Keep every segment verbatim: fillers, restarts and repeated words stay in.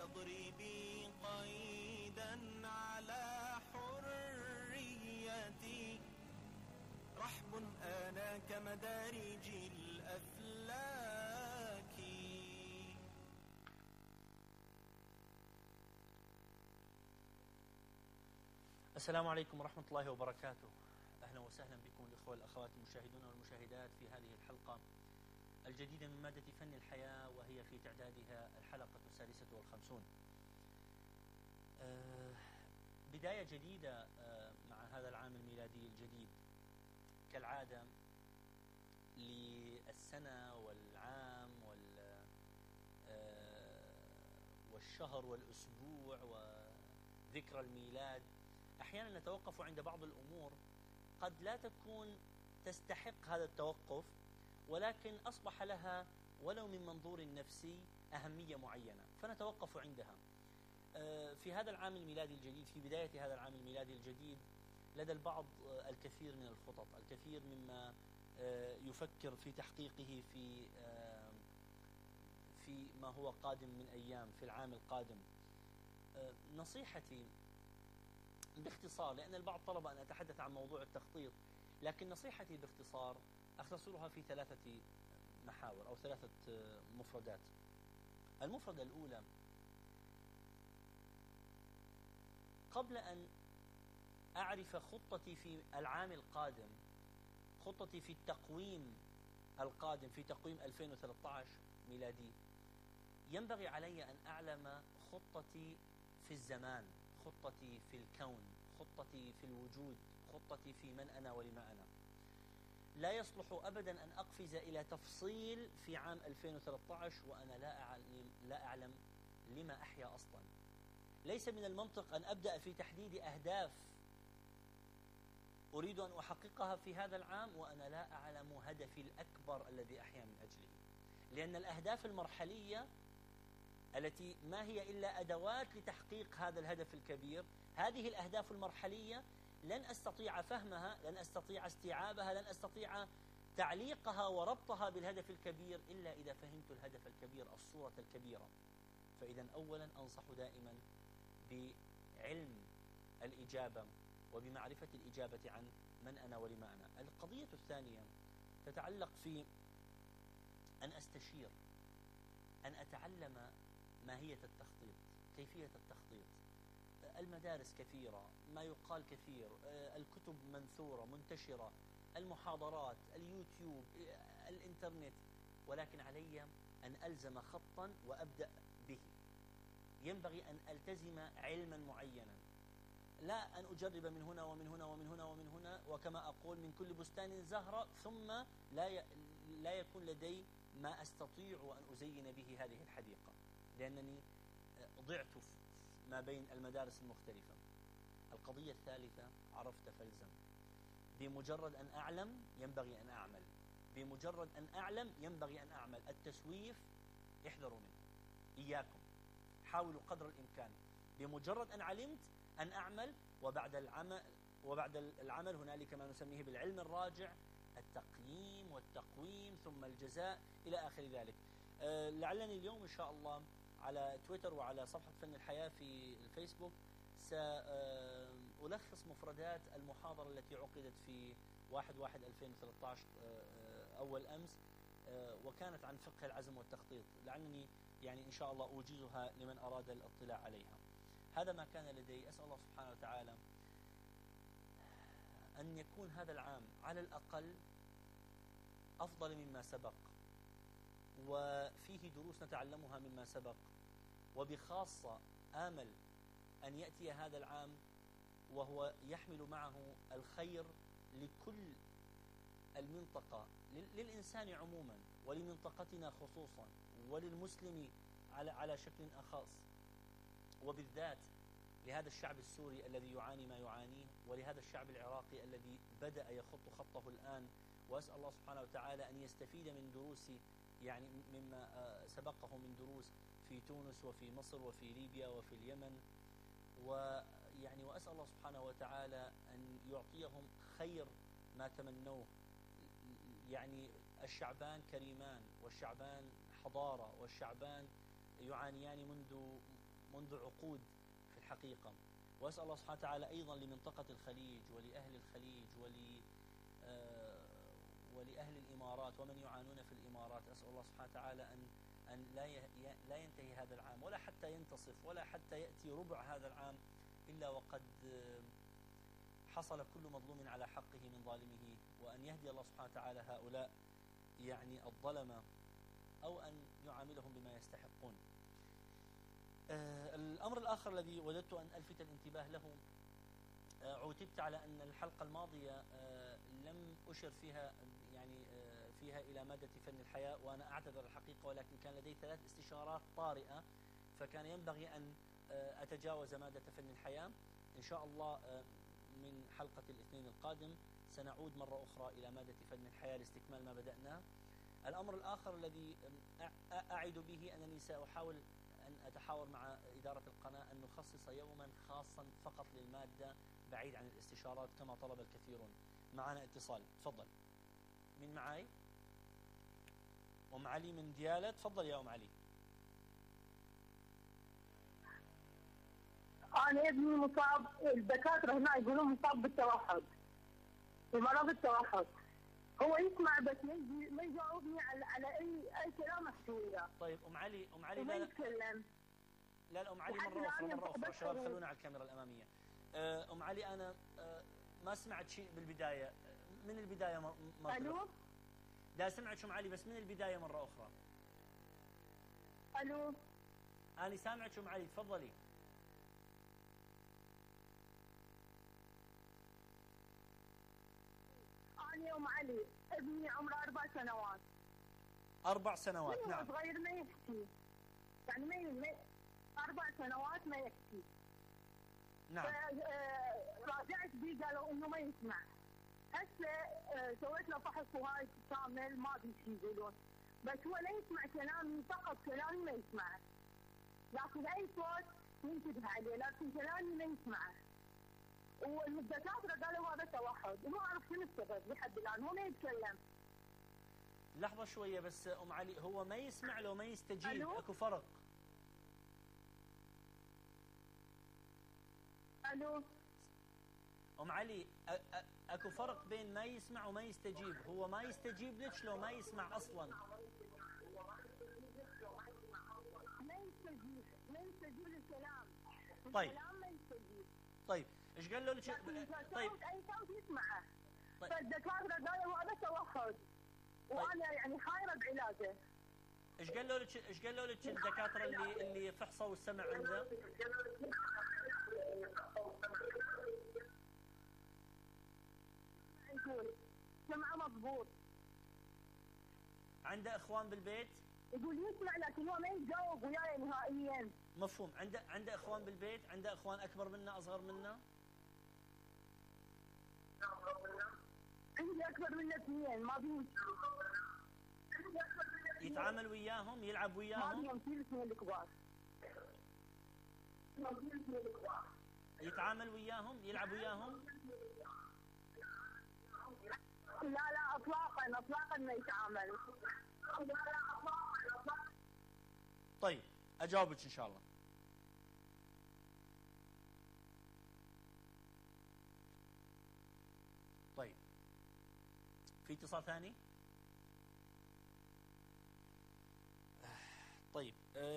واضربي قيدا على حريتي، رحب أنا كمدارج الأفلاك. السلام عليكم ورحمة الله وبركاته. أهلا وسهلا بكم الإخوة والأخوات المشاهدون والمشاهدات في هذه الحلقة الجديدة من مادة فن الحياة، وهي في تعدادها الحلقة السادسة والخمسون. آه بداية جديدة آه مع هذا العام الميلادي الجديد، كالعادة للسنة والعام وال آه والشهر والأسبوع وذكرى الميلاد. أحيانا نتوقف عند بعض الأمور قد لا تكون تستحق هذا التوقف، ولكن أصبح لها ولو من منظور نفسي أهمية معينة فنتوقف عندها. في هذا العام الميلادي الجديد، في بداية هذا العام الميلادي الجديد، لدى البعض الكثير من الخطط، الكثير مما يفكر في تحقيقه في في ما هو قادم من أيام، في العام القادم. نصيحتي باختصار، لأن البعض طلب أن أتحدث عن موضوع التخطيط، لكن نصيحتي باختصار أختصرها في ثلاثة محاور أو ثلاثة مفردات. المفردة الأولى: قبل أن أعرف خطتي في العام القادم، خطتي في التقويم القادم، في تقويم ألفين وثلاثة عشر ميلادي، ينبغي علي أن أعلم خطتي في الزمان، خطتي في الكون، خطتي في الوجود، خطتي في من أنا ولما أنا. لا يصلح أبدا أن أقفز إلى تفصيل في عام ألفين وثلاثة عشر وأنا لا أعلم, لا أعلم لما أحيا أصلا. ليس من المنطق أن أبدأ في تحديد أهداف أريد أن أحققها في هذا العام وأنا لا أعلم هدفي الأكبر الذي أحيا من أجله، لأن الأهداف المرحلية التي ما هي إلا أدوات لتحقيق هذا الهدف الكبير، هذه الأهداف المرحلية لن أستطيع فهمها، لن أستطيع استيعابها، لن أستطيع تعليقها وربطها بالهدف الكبير إلا إذا فهمت الهدف الكبير، الصورة الكبيرة. فإذا أولا أنصح دائما بعلم الإجابة وبمعرفة الإجابة عن من أنا ولما أنا. القضية الثانية تتعلق في أن أستشير، أن أتعلم ماهية التخطيط، كيفية التخطيط. المدارس كثيرة، ما يقال كثير، الكتب منثورة منتشرة، المحاضرات، اليوتيوب، الإنترنت، ولكن علي أن ألزم خطا وأبدأ به. ينبغي أن ألتزم علما معينا، لا أن أجرب من هنا ومن هنا ومن هنا ومن هنا، وكما أقول من كل بستان زهرة، ثم لا ي... لا يكون لدي ما أستطيع أن أزين به هذه الحديقة، لأنني ضعت ما بين المدارس المختلفة. القضية الثالثة: عرفت فالزم. بمجرد أن أعلم ينبغي أن أعمل، بمجرد أن أعلم ينبغي أن أعمل. التسويف احذروا منه، إياكم، حاولوا قدر الإمكان. بمجرد أن علمت أن أعمل، وبعد العمل وبعد العمل هنالك ما نسميه بالعلم الراجع، التقييم والتقويم ثم الجزاء إلى آخر ذلك. أه لعلني اليوم إن شاء الله على تويتر وعلى صفحة فن الحياة في الفيسبوك سألخص مفردات المحاضرة التي عقدت في واحد واحد ألفين وثلاثة عشر أول أمس، وكانت عن فقه العزم والتخطيط. لعلني يعني إن شاء الله أوجزها لمن أراد الاطلاع عليها. هذا ما كان لدي. أسأل الله سبحانه وتعالى أن يكون هذا العام على الأقل أفضل مما سبق، وفيه دروس نتعلمها مما سبق، وبخاصة آمل أن يأتي هذا العام وهو يحمل معه الخير لكل المنطقة، للإنسان عموما ولمنطقتنا خصوصا، وللمسلم على على شكل أخص، وبالذات لهذا الشعب السوري الذي يعاني ما يعانيه، ولهذا الشعب العراقي الذي بدأ يخط خطه الآن. وأسأل الله سبحانه وتعالى أن يستفيد من دروس، يعني مما سبقه من دروس في تونس وفي مصر وفي ليبيا وفي اليمن، ويعني وأسأل الله سبحانه وتعالى أن يعطيهم خير ما تمنوه. يعني الشعبان كريمان، والشعبان حضارة، والشعبان يعانيان منذ منذ عقود في الحقيقة. وأسأل الله سبحانه وتعالى أيضا لمنطقة الخليج ولأهل الخليج ول ولأهل الإمارات ومن يعانون في الإمارات، أسأل الله سبحانه وتعالى أن أن لا لا ينتهي هذا العام ولا حتى ينتصف ولا حتى يأتي ربع هذا العام إلا وقد حصل كل مظلوم على حقه من ظالمه، وأن يهدي الله سبحانه وتعالى هؤلاء يعني الظلمة أو أن يعاملهم بما يستحقون. الأمر الآخر الذي وددت أن ألفت الانتباه له، عوتبت على أن الحلقة الماضية لم أشر فيها يعني فيها إلى مادة فن الحياة، وأنا أعتذر الحقيقة، ولكن كان لدي ثلاث استشارات طارئة فكان ينبغي أن أتجاوز مادة فن الحياة. إن شاء الله من حلقة الاثنين القادم سنعود مرة أخرى إلى مادة فن الحياة لاستكمال ما بدأناه. الأمر الآخر الذي أعد به أنني سأحاول أن أتحاور مع إدارة القناة أن نخصص يوما خاصا فقط للمادة بعيد عن الاستشارات كما طلب الكثيرون. معنا اتصال، تفضل. مين معاي؟ أم علي من ديالى، تفضل يا أم علي. أنا ابني مصاب، الدكاترة هنا يقولون مصاب بالتوحد، بمرض التوحد. هو يسمع بس ما يجاوبني على على أي أي كلام أحكي وياه. طيب أم علي، أم علي وما لا يتكلم. لا لا أم علي مرة أخرى مرة أخرى شباب خلونا على الكاميرا الأمامية. أم علي أنا ما سمعت شيء بالبداية، من البداية مرة. ألو؟ لا سمعت أم علي بس من البداية مرة أخرى. ألو؟ أنا سامعك أم علي، تفضلي. أنا أم علي، ابني عمره أربع سنوات. أربع سنوات نعم. صغير ما يحكي، يعني ما أربع سنوات ما يحكي. نعم. راجعت بيه قالوا إنه ما يسمع. هسه سويت له فحص وهاي كامل ما في شيء يقولون، بس هو لا يسمع كلامي، فقط كلامي ما يسمعه. لكن أي صوت ينتبه عليه، لكن كلامي ما يسمعه. والدكاترة قالوا هذا توحد، وما أعرف شنو السبب لحد الآن، هو ما يتكلم. لحظة شوية بس أم علي، هو ما يسمع له ما يستجيب، ألو؟ أكو فرق. ألو؟ أم علي أكو فرق بين ما يسمع وما يستجيب، هو ما يستجيب لك لو ما يسمع أصلا. ما يستجيب، ما يستجيب للكلام. طيب. الكلام ما يستجيب. طيب، إيش قال له لك؟ طيب. أي صوت يسمعه. طيب. فالدكاترة قالوا هذا توحد. وانا يعني خايره بعلاجه. ايش قال له لك ايش قال له لك الدكاتره اللي اللي فحصوا السمع عنده؟ يقول سمعه مضبوط. عنده اخوان بالبيت؟ يقول يسمع لكن هو ما يتجاوب وياي نهائيا. مفهوم. عنده عنده اخوان بالبيت؟ عنده اخوان اكبر منه اصغر منه؟ عندي اكبر منه اثنين ما بيهم. يتعامل وياهم؟ يلعب وياهم؟ ما بيهم كل اثنين الكبار. يتعامل وياهم؟ يلعب وياهم؟ لا لا اطلاقا اطلاقا ما يتعامل. لا لا اطلاقا اطلاقا. طيب اجاوبك ان شاء الله. طيب في اتصال ثاني؟ طيب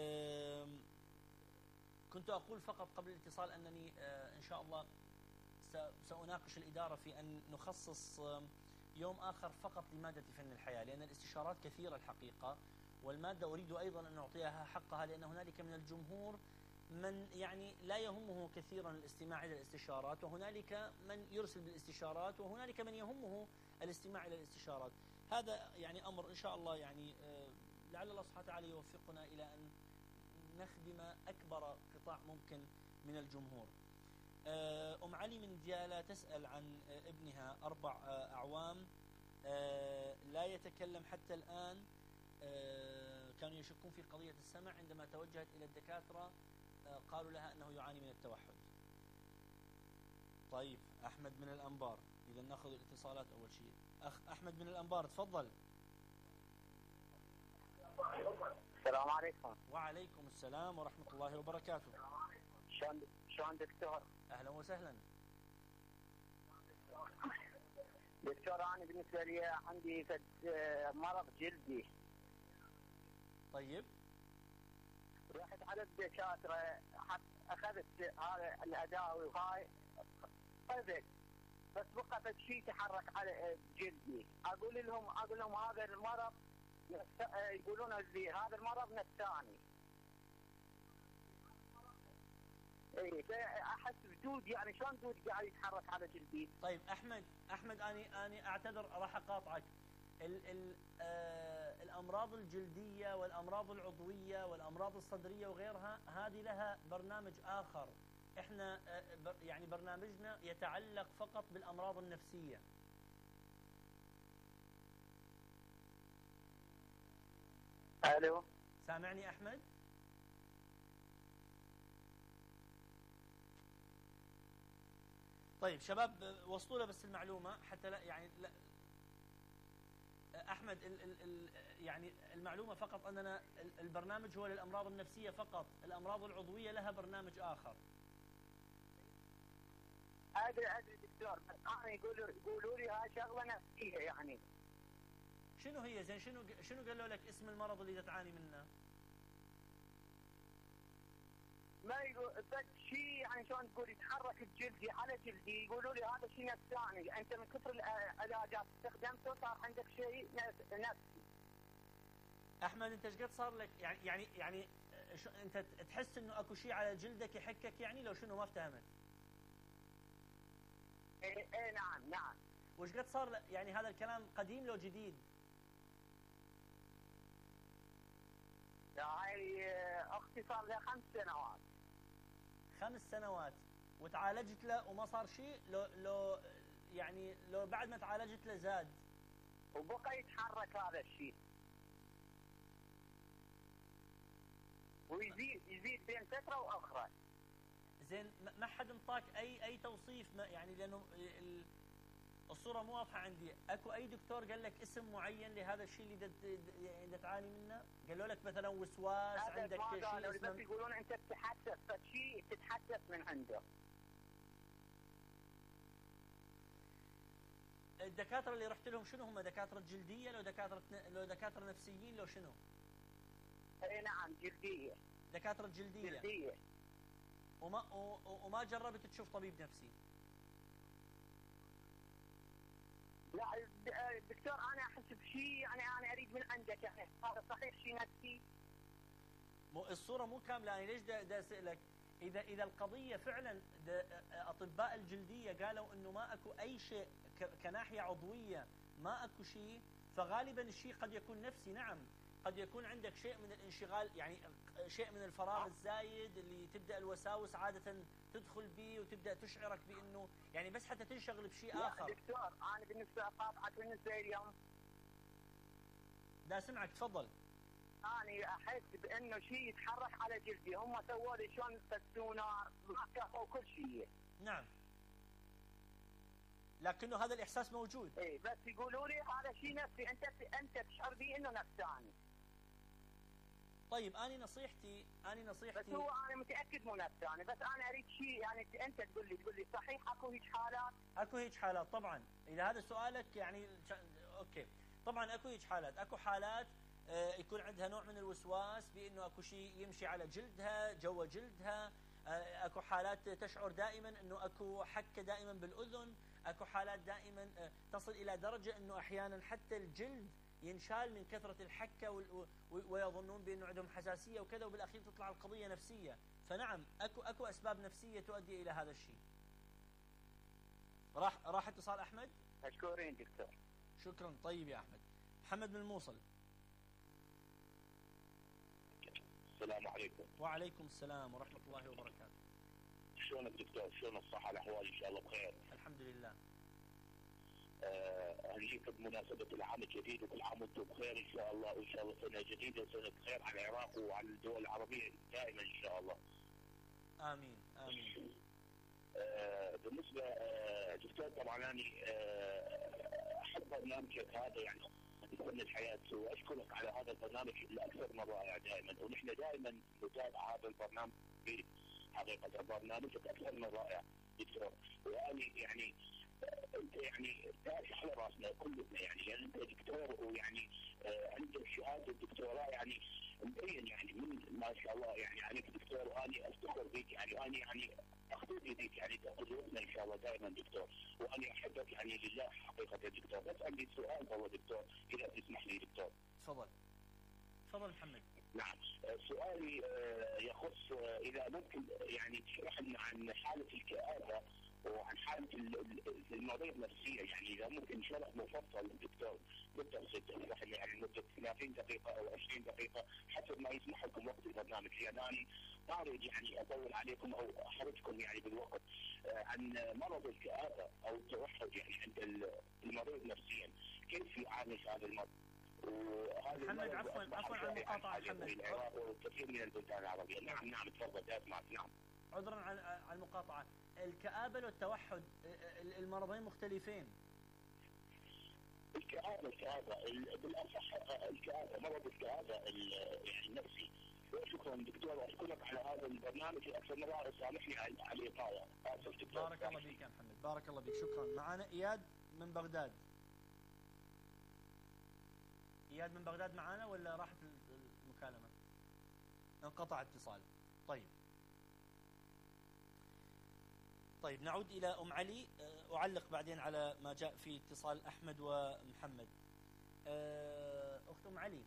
كنت أقول فقط قبل الاتصال أنني إن شاء الله سأناقش الإدارة في أن نخصص يوم آخر فقط لمادة فن الحياة، لأن الاستشارات كثيرة الحقيقة، والمادة أريد أيضا أن أعطيها حقها، لأن هنالك من الجمهور من يعني لا يهمه كثيرا الاستماع إلى الاستشارات، وهنالك من يرسل بالاستشارات، وهنالك من يهمه الاستماع إلى الاستشارات. هذا يعني أمر إن شاء الله يعني لعل الله سبحانه وتعالى يوفقنا إلى أن نخدم أكبر قطاع ممكن من الجمهور. أم علي من ديالى تسأل عن ابنها أربع أعوام لا يتكلم حتى الآن، كانوا يشكون في قضية السمع، عندما توجهت إلى الدكاترة قالوا لها أنه يعاني من التوحد. طيب أحمد من الأنبار، إذا نأخذ الاتصالات أول شيء. أخ أحمد من الأنبار تفضل. السلام عليكم. وعليكم السلام ورحمة الله وبركاته. شلون شلون دكتور؟ أهلا وسهلا. دكتور انا بالنسبه لي عندي فد مرض جلدي. طيب. رحت على الدكاتره اخذت هذا الاداوي وهاي طيب بس بقى فد شيء تحرك على جلدي، اقول لهم اقول لهم هذا المرض يقولون لي هذا المرض نفساني. اي احس بدود يعني شلون دود قاعد يتحرك على جلدي. طيب احمد احمد اني اني اعتذر راح اقاطعك. ال ال آه الامراض الجلديه والامراض العضويه والامراض الصدريه وغيرها هذه لها برنامج اخر. احنا آه بر يعني برنامجنا يتعلق فقط بالامراض النفسيه. الو سامعني احمد؟ طيب شباب وصلوا له بس المعلومه حتى لا يعني لا احمد ال ال ال يعني المعلومه فقط اننا البرنامج هو للامراض النفسيه فقط، الامراض العضويه لها برنامج اخر. ادري ادري دكتور بس انا يقولوا يقولوا لي هاي شغله نفسيه يعني. شنو هي زين شنو شنو قالوا لك اسم المرض اللي تعاني منه؟ ما يقول بس شيء يعني شلون تقول يتحرك بجلدي على جلدي، يقولوا لي هذا شيء نفساني، انت من كثر العلاجات استخدمته صار عندك شيء نفسي. احمد انت ايش قد صار لك يعني يعني يعني شو انت تحس انه اكو شيء على جلدك يحكك يعني لو شنو ما افتهمت؟ ايه ايه نعم نعم. وايش قد صار يعني هذا الكلام قديم لو جديد؟ هاي اختي صار لها خمس سنوات. خمس سنوات وتعالجت له وما صار شيء؟ لو لو يعني لو بعد ما تعالجت له زاد؟ وبقى يتحرك هذا الشيء. ويزيد يزيد بين فتره واخرى. زين ما حد انطاك اي اي توصيف ما يعني لانه الصوره مو واضحه عندي، اكو اي دكتور قال لك اسم معين لهذا الشيء اللي اللي تعاني منه؟ قالوا لك مثلا وسواس عندك شيء اسمه بس يقولون انت تتحسس فشيء تتحسس من عنده. الدكاتره اللي رحت لهم شنو هم؟ دكاتره جلديه لو دكاتره لو دكاتره نفسيين لو شنو؟ اي نعم جلديه. دكاتره جلديه. جلديه. وما وما جربت تشوف طبيب نفسي؟ لا دكتور انا احس بشيء يعني انا اريد من عندك يعني هذا صحيح شيء نفسي؟ مو الصوره مو كامله. انا ليش دا اسالك اذا اذا القضيه فعلا اطباء الجلديه قالوا انه ما اكو اي شيء كناحيه عضويه ما اكو شيء، فغالبا الشيء قد يكون نفسي. نعم قد يكون عندك شيء من الانشغال يعني شيء من الفراغ الزايد اللي تبدا الوساوس عاده تدخل به وتبدا تشعرك بانه يعني بس حتى تنشغل بشيء اخر. دكتور انا بالنسبه اقاطعك بالنسبه لي اليوم. لا سمعك تفضل. انا احس بانه شيء يتحرك على جلدي، هم سووا لي شلون فسونا كفوا كل شيء. نعم. لكنه هذا الاحساس موجود. اي بس يقولوا لي هذا شيء نفسي، انت انت تشعر به انه نفساني. طيب انا نصيحتي انا نصيحتي بس هو انا متاكد مو نفساني، بس انا اريد شيء يعني انت تقول لي تقول لي صحيح اكو هيك حالات؟ اكو هيك حالات طبعا، اذا هذا سؤالك يعني اوكي طبعا اكو هيك حالات، اكو حالات آه يكون عندها نوع من الوسواس بانه اكو شيء يمشي على جلدها جوا جلدها، آه اكو حالات تشعر دائما انه اكو حكه دائما بالاذن، اكو حالات دائما آه تصل الى درجه انه احيانا حتى الجلد ينشال من كثرة الحكة ويظنون بأنه عندهم حساسية وكذا، وبالأخير تطلع القضية نفسية. فنعم أكو أكو أسباب نفسية تؤدي إلى هذا الشيء. راح راح اتصال أحمد؟ مشكورين دكتور. شكرا. طيب يا أحمد. محمد من الموصل. السلام عليكم. وعليكم السلام ورحمة الله وبركاته. شلونك دكتور؟ شلون الصحة الأحوال إن شاء الله بخير؟ الحمد لله. أهنيك بمناسبة العام الجديد وكل عام وانتم بخير إن شاء الله، وإن شاء الله سنة جديدة سنة خير على العراق وعلى الدول العربية دائما إن شاء الله. آمين آمين. آه بالنسبة آه دكتور طبعا أنا آه أحب برنامجك هذا يعني تتمنى الحياه. واشكرك على هذا البرنامج الاكثر من رائع دائما، ونحن دائما نتابع هذا البرنامج في حقيقه البرنامج اكثر من رائع دكتور. وانا يعني انت يعني تاج على راسنا كلنا يعني، لان انت دكتور ويعني عندك شهاده الدكتوراه يعني مبين يعني من ما شاء الله يعني عليك دكتور، وانا افتخر بك يعني، وانا يعني اخذ بك يعني قدوتنا ان شاء الله دائما دكتور، وانا احبك يعني لله حقيقه دكتور. بس عندي سؤال والله دكتور اذا تسمح لي دكتور. تفضل تفضل محمد. نعم سؤالي يخص اذا ممكن يعني تشرح لنا عن حاله الكآبه وعن حاله المريض نفسيا، يعني اذا ممكن شرح مفصل دكتور بالتفصيل تشرح لنا يعني لمده ثلاثين دقيقه او عشرين دقيقه حسب ما يسمح لكم وقت البرنامج، لان انا ما اريد يعني اطول عليكم او احرجكم يعني بالوقت. عن مرض الكآبه او التوحد يعني عند المريض نفسيا، كيف يعالج هذا المرض؟ محمد عفوا عفوا عن المقاطعه محمد. العراق وكثير من البلدان العربيه. نعم نعم تفضل اسمعك. نعم عذرا عن عن المقاطعه. الكآبه والتوحد المرضين مختلفين. الكآبه الكآبه بالاصح الكآبه مرض الكآبه يعني النفسي. شكرا دكتور واشكرك على هذا البرنامج اكثر من رائع، سامحني على الاطاله. بارك الله بك يا محمد، بارك الله بك، شكرا. معنا اياد من بغداد. اياد من بغداد معنا ولا راحت المكالمه؟ انقطع اتصال. طيب طيب نعود الى ام علي. اعلق بعدين على ما جاء في اتصال احمد ومحمد. اخت ام علي،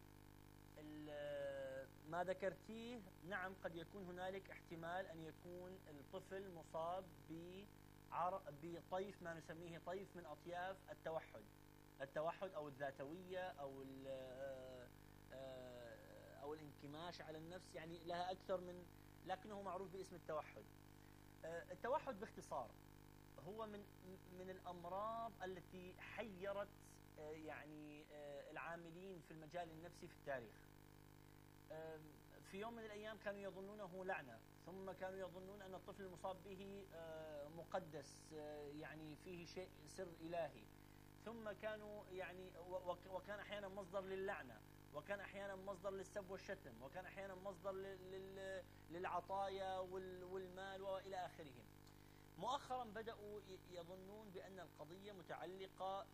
ما ذكرتيه نعم قد يكون هنالك احتمال ان يكون الطفل مصاب بطيف ما نسميه طيف من اطياف التوحد. التوحد او الذاتويه او او الانكماش على النفس، يعني لها اكثر من، لكنه معروف باسم التوحد. التوحد باختصار هو من من الامراض التي حيرت يعني العاملين في المجال النفسي في التاريخ. في يوم من الايام كانوا يظنونه لعنه، ثم كانوا يظنون ان الطفل المصاب به مقدس، يعني فيه شيء سر الهي، ثم كانوا يعني وكان احيانا مصدر للعنه، وكان احيانا مصدر للسب والشتم، وكان احيانا مصدر للعطايا والمال والى اخره. مؤخرا بداوا يظنون بان القضيه متعلقه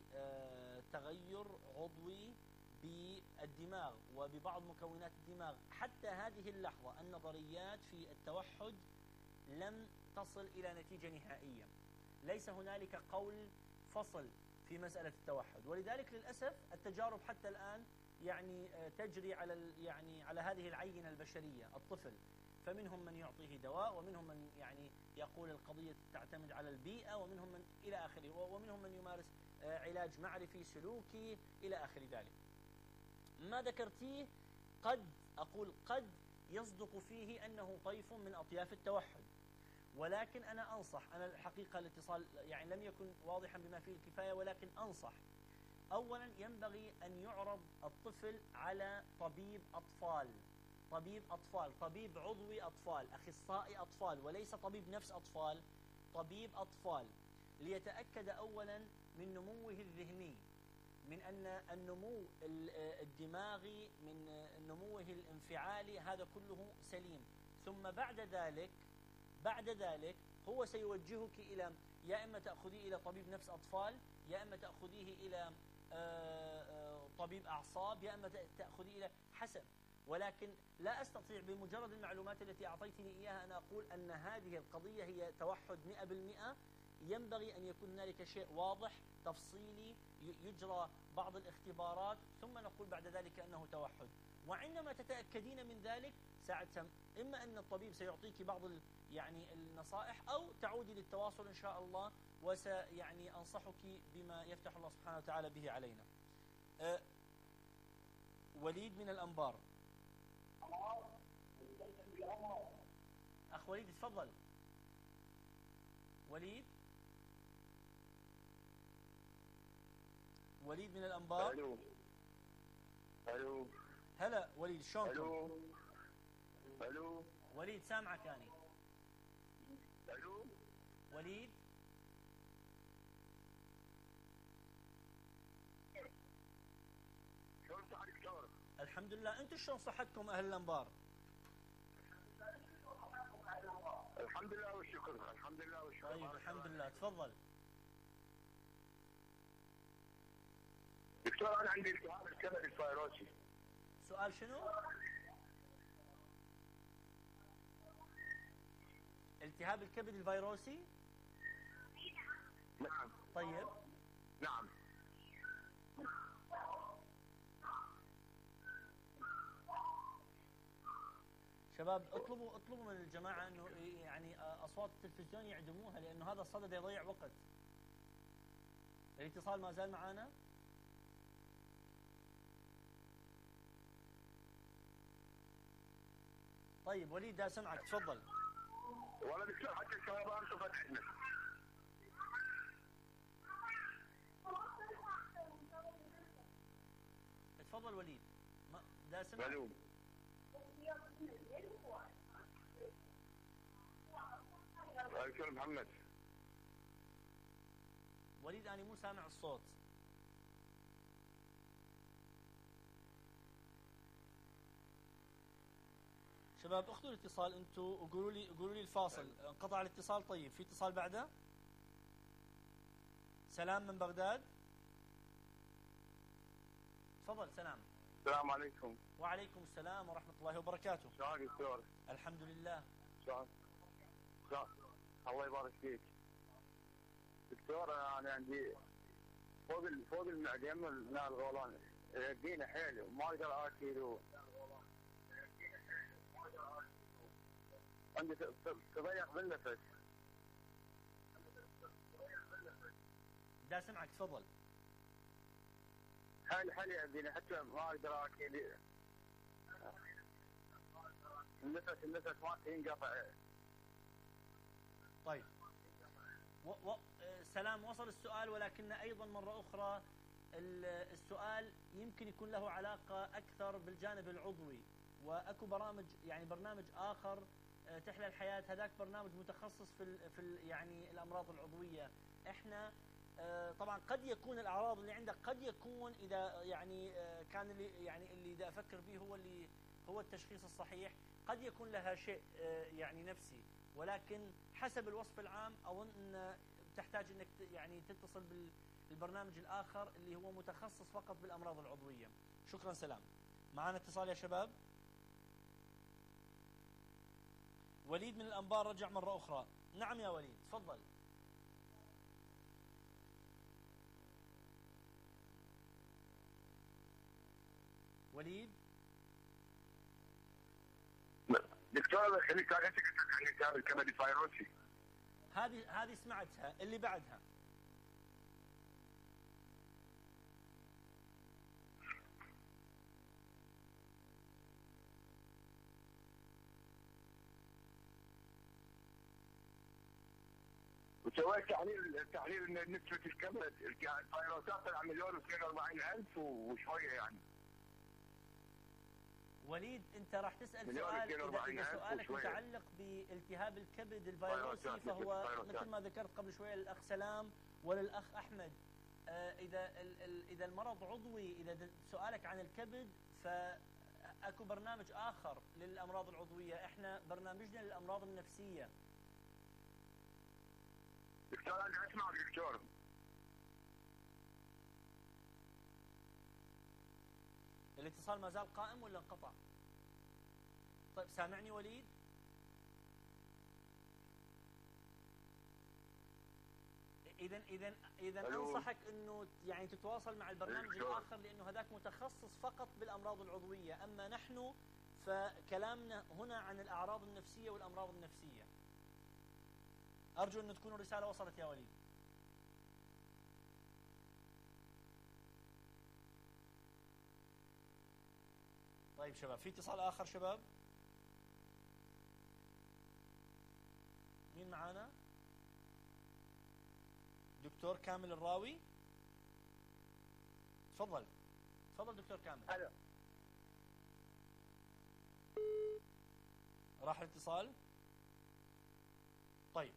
بتغير عضوي بالدماغ وببعض مكونات الدماغ. حتى هذه اللحظه النظريات في التوحد لم تصل الى نتيجه نهائيه، ليس هنالك قول فصل في مساله التوحد، ولذلك للاسف التجارب حتى الان يعني تجري على يعني على هذه العينه البشريه الطفل، فمنهم من يعطيه دواء، ومنهم من يعني يقول القضيه تعتمد على البيئه، ومنهم من الى اخره، ومنهم من يمارس علاج معرفي سلوكي الى اخر ذلك. ما ذكرتيه قد اقول قد يصدق فيه انه طيف من اطياف التوحد، ولكن انا انصح، انا الحقيقه الاتصال يعني لم يكن واضحا بما فيه الكفايه، ولكن انصح اولا ينبغي ان يعرض الطفل على طبيب اطفال، طبيب اطفال، طبيب عضوي اطفال، اخصائي اطفال، وليس طبيب نفس اطفال، طبيب اطفال، ليتاكد اولا من نموه الذهني، من ان النمو الدماغي، من نموه الانفعالي، هذا كله سليم. ثم بعد ذلك بعد ذلك هو سيوجهك الى يا اما تاخذيه الى طبيب نفس اطفال، يا اما تاخذيه الى طبيب اعصاب، يا اما تاخذيه الى حسب. ولكن لا استطيع بمجرد المعلومات التي اعطيتني اياها ان اقول ان هذه القضيه هي توحد مئة بالمئة. ينبغي ان يكون هنالك شيء واضح تفصيلي، يجرى بعض الاختبارات، ثم نقول بعد ذلك انه توحد. وعندما تتاكدين من ذلك ساعتها اما ان الطبيب سيعطيك بعض يعني النصائح، او تعودي للتواصل ان شاء الله، وسيعني انصحك بما يفتح الله سبحانه وتعالى به علينا. أه وليد من الانبار. اخ وليد تفضل. وليد وليد من الانبار. الو الو هلا وليد، شلونكم؟ الو الو وليد سامعك اني. الو وليد صح دكتور؟ الحمد لله. انتم شلون صحتكم اهل الانبار؟ الحمد لله والشكر، الحمد لله والشكر. طيب الحمد لله، تفضل. دكتور انا عندي التهاب الكبد الفيروسي. سؤال شنو؟ التهاب الكبد الفيروسي؟ نعم. طيب. نعم. شباب اطلبوا اطلبوا من الجماعه انه يعني اصوات التلفزيون يعدموها، لانه هذا الصدى يضيع وقت. الاتصال ما زال معانا؟ طيب وليد دا سمعك، تفضل. والله دكتور حتى الكهرباء انطفت عندنا. تفضل وليد. ما دا سمعك. الو. دكتور محمد. وليد انا مو سامع الصوت. شباب اخذوا الاتصال انتم وقولوا لي قولوا لي الفاصل. انقطع الاتصال. طيب في اتصال بعده؟ سلام من بغداد. تفضل سلام. السلام عليكم. وعليكم السلام ورحمة الله وبركاته. شلونك دكتور؟ الحمد لله. شلون؟ شلون؟ الله يبارك فيك. دكتور انا عندي فوق فوق المعده من الغولان يدينا حيل وما اقدر اكل و... عندي تضيق بالنفس. دا سمعك، تفضل. حالي حالي عندي حتى ما اقدر اكل. النفس النفس ما ينقطع. طيب و... و... سلام وصل السؤال، ولكن أيضا مرة أخرى السؤال يمكن يكون له علاقة أكثر بالجانب العضوي، وأكو برامج يعني برنامج آخر تحلى الحياة، هذاك برنامج متخصص في ال في ال يعني الأمراض العضوية. إحنا طبعا قد يكون الأعراض اللي عندك قد يكون إذا يعني كان اللي يعني اللي إذا أفكر به هو اللي هو التشخيص الصحيح، قد يكون لها شيء يعني نفسي، ولكن حسب الوصف العام أظن أن تحتاج أنك يعني تتصل بالبرنامج الآخر اللي هو متخصص فقط بالأمراض العضوية. شكرا سلام. معنا اتصال يا شباب. وليد من الأنبار رجع مرة أخرى. نعم يا وليد تفضل. وليد. دكتور خليك عن التهاب الكبد الفيروسي. هذه هذه سمعتها. اللي بعدها وسويت تحليل تحليل نسبة الكبد الفيروسات طلع مليون واثنين وأربعين ألف وشوية يعني. وليد انت راح تسال سؤال، اذا, إذا سؤالك متعلق بالتهاب الكبد الفيروسي فهو مثل ما ذكرت قبل شويه للاخ سلام وللاخ احمد، آه اذا ال ال اذا المرض عضوي، اذا سؤالك عن الكبد فاكو برنامج اخر للامراض العضويه، احنا برنامجنا للامراض النفسيه. دكتور انا اسمع دكتور. الاتصال ما زال قائم ولا انقطع؟ طيب سامعني وليد؟ اذا اذا اذا انصحك انه يعني تتواصل مع البرنامج الاخر، لانه هذاك متخصص فقط بالامراض العضويه، اما نحن فكلامنا هنا عن الاعراض النفسيه والامراض النفسيه. ارجو ان تكون الرساله وصلت يا وليد. طيب شباب في اتصال اخر شباب. مين معانا؟ دكتور كامل الراوي. تفضل تفضل دكتور كامل. الو. راح الاتصال. طيب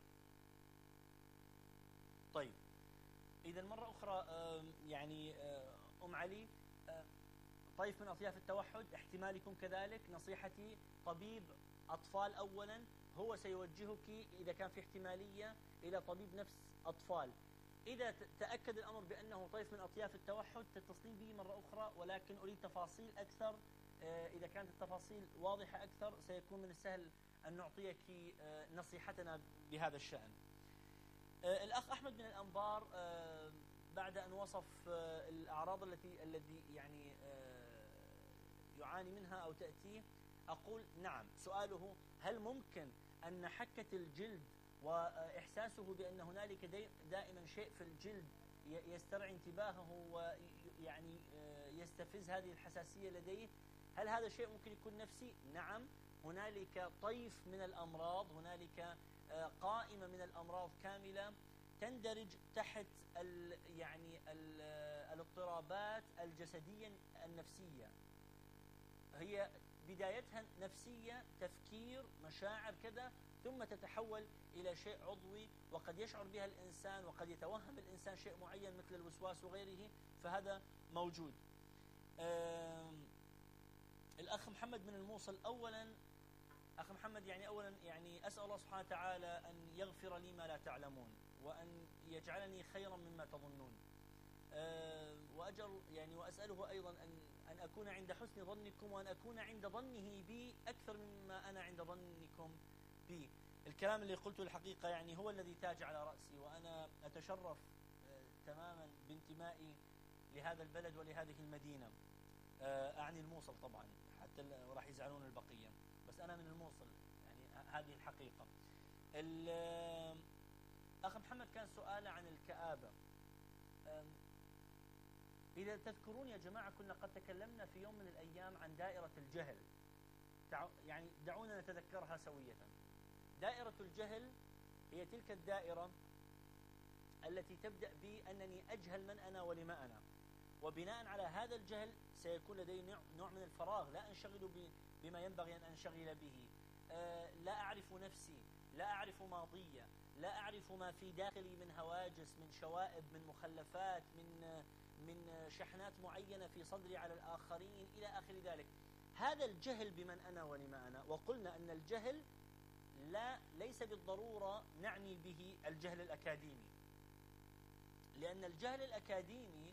طيب اذا مره اخرى يعني ام علي طيف من أطياف التوحد احتمال يكون كذلك. نصيحتي طبيب أطفال أولا هو سيوجهك إذا كان في احتمالية إلى طبيب نفس أطفال. إذا تأكد الأمر بأنه طيف من أطياف التوحد تتصلين به مرة أخرى، ولكن أريد تفاصيل أكثر. إذا كانت التفاصيل واضحة أكثر سيكون من السهل أن نعطيك نصيحتنا بهذا الشأن. الأخ أحمد من الأنبار بعد أن وصف الأعراض التي الذي يعني يعاني منها أو تأتيه، أقول نعم. سؤاله هل ممكن أن حكة الجلد وإحساسه بأن هنالك دائما شيء في الجلد يسترعي انتباهه ويعني يستفز هذه الحساسية لديه، هل هذا الشيء ممكن يكون نفسي؟ نعم، هنالك طيف من الأمراض، هنالك قائمة من الأمراض كاملة تندرج تحت ال يعني ال الاضطرابات الجسدية النفسية. هي بدايتها نفسية، تفكير، مشاعر كذا، ثم تتحول إلى شيء عضوي وقد يشعر بها الإنسان وقد يتوهم الإنسان شيء معين مثل الوسواس وغيره، فهذا موجود. الأخ محمد من الموصل، أولا أخ محمد يعني أولا يعني أسأل الله سبحانه وتعالى أن يغفر لي ما لا تعلمون وأن يجعلني خيرا مما تظنون، أه وأجر يعني وأسأله أيضا أن أن أكون عند حسن ظنكم وأن أكون عند ظنه بي أكثر مما أنا عند ظنكم بي. الكلام اللي قلته الحقيقة يعني هو الذي تاج على رأسي، وأنا أتشرف أه تماما بانتمائي لهذا البلد ولهذه المدينة. أه أعني الموصل طبعا، حتى راح يزعلون البقية، بس أنا من الموصل، يعني هذه الحقيقة. أخ محمد كان سؤاله عن الكآبة. إذا تذكرون يا جماعة كنا قد تكلمنا في يوم من الأيام عن دائرة الجهل، يعني دعونا نتذكرها سوية. دائرة الجهل هي تلك الدائرة التي تبدأ بأنني أجهل من أنا ولما أنا، وبناء على هذا الجهل سيكون لدي نوع من الفراغ، لا أنشغل بما ينبغي أن أنشغل به، لا أعرف نفسي، لا أعرف ماضية، لا أعرف ما في داخلي من هواجس، من شوائب، من مخلفات، من من شحنات معينة في صدري على الآخرين إلى آخر ذلك. هذا الجهل بمن أنا ولما أنا. وقلنا أن الجهل لا ليس بالضرورة نعني به الجهل الأكاديمي، لأن الجهل الأكاديمي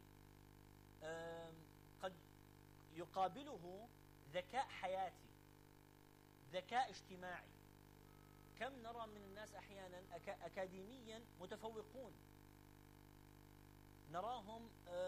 قد يقابله ذكاء حياتي، ذكاء اجتماعي. كم نرى من الناس أحيانا أكاديميا متفوقون، نراهم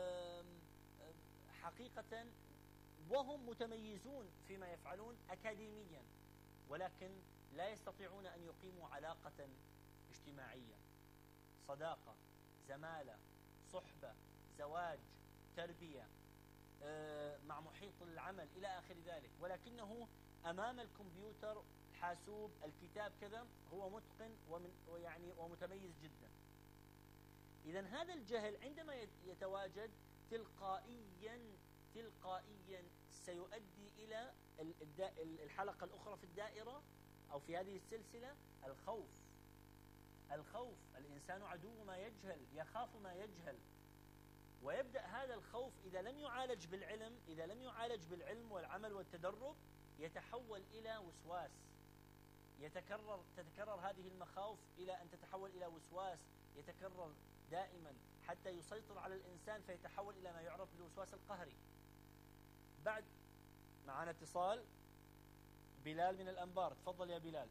حقيقة وهم متميزون فيما يفعلون أكاديميا، ولكن لا يستطيعون أن يقيموا علاقة اجتماعية، صداقة، زمالة، صحبة، زواج، تربية، مع محيط العمل إلى آخر ذلك، ولكنه أمام الكمبيوتر، الحاسوب، الكتاب كذا هو متقن ومن ويعني ومتميز جدا. إذا هذا الجهل عندما يتواجد تلقائيا تلقائيا سيؤدي إلى الحلقة الأخرى في الدائرة أو في هذه السلسلة، الخوف. الخوف، الإنسان عدو ما يجهل، يخاف ما يجهل، ويبدأ هذا الخوف إذا لم يعالج بالعلم إذا لم يعالج بالعلم والعمل والتدرب يتحول إلى وسواس، يتكرر تتكرر هذه المخاوف إلى أن تتحول إلى وسواس يتكرر دائما حتى يسيطر على الإنسان فيتحول إلى ما يعرف بالوسواس القهري. بعد معنا اتصال، بلال من الأنبار، تفضل يا بلال.